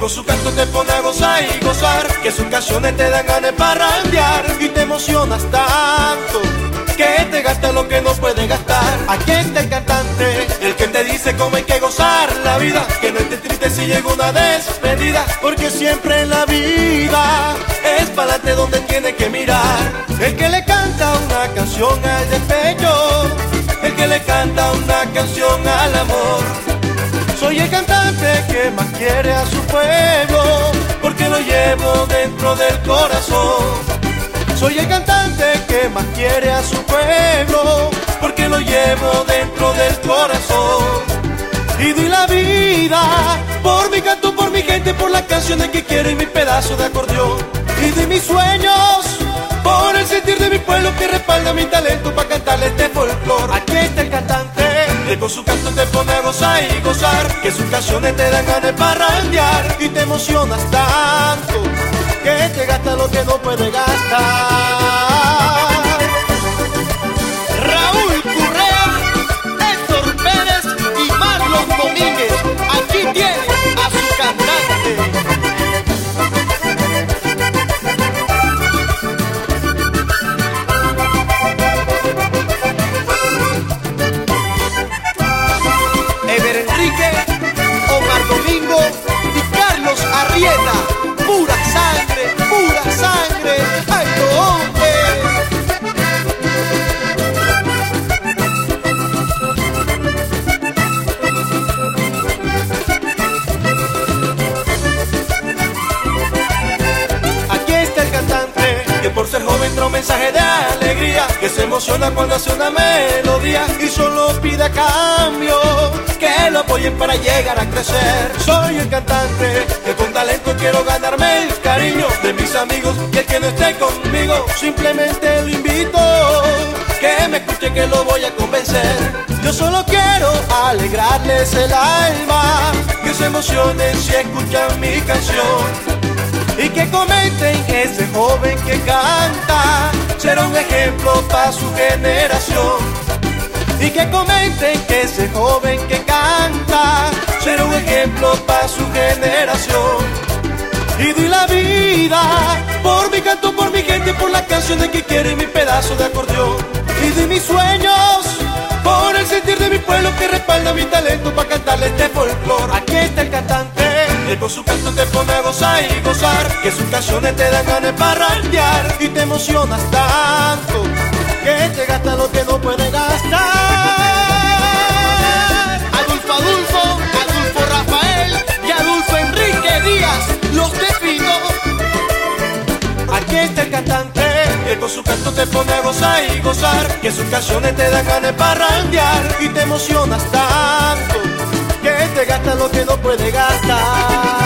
con su canto te pone a gozar y gozar, que sus canciones te dan ganas de parrandear y te emocionas tanto que te gasta lo que no puedes gastar. Aquí está el cantante, el que te dice cómo hay que gozar la vida, que no estés triste si llega una despedida, porque siempre en la vida es pa'lante donde tiene que mirar. El que le canta una canción al despecho, el que le canta una canción al amor. Soy el cantante que más quiere a su pueblo, porque lo llevo dentro del corazón. Soy el cantante que más quiere a su pueblo, porque lo llevo dentro del corazón. Y doy la vida por mi canto, por mi gente, por las canciones que quiero y mi pedazo de acordeón. Y doy mis sueños por el sentir de mi pueblo que respalda mi talento para cantarle este folclor. Aquí está el cantante, que con su canto te pone a gozar y gozar, que sus canciones te dan ganas de parrandear y te emocionas tanto que te gasta lo que no puedes gastar. Raúl Correa, Héctor Pérez y Marlon Domínguez, aquí tiene a su cantante. Ever Enrique, Omar Domingo y Carlos Arrieta. Pura sangre, ay no, hombre. Aquí está el cantante, que por ser joven trae un mensaje de alegría, que se emociona cuando hace una melodía y solo pide a cambio que lo apoyen para llegar a crecer. Soy el cantante que con talento quiero ganarme el cariño de mis amigos, y el que no esté conmigo simplemente lo invito que me escuche, que lo voy a convencer. Yo solo quiero alegrarles el alma, que se emocionen si escuchan mi canción y que comenten que ese joven que canta será un ejemplo para su generación. Y que comenten que ese joven que canta será un ejemplo para su generación. Y doy la vida por mi canto, por mi gente, por las canciones que quiero y mi pedazo de acordeón. Y doy mis sueños por el sentir de mi pueblo que respalda mi talento para cantarle este folclor. Aquí está el cantante, que con su canto te pone a gozar y gozar, que sus canciones te dan ganas de parrandear y te emocionas tanto que te gasta lo que no puedes gastar. Adulfo Rafael y Adulfo Enrique Díaz, los defino. Aquí está el cantante, que con su canto te pone a gozar y gozar, que sus canciones te dan ganas de parrandear y te emocionas tanto que te gasta lo que no puedes gastar.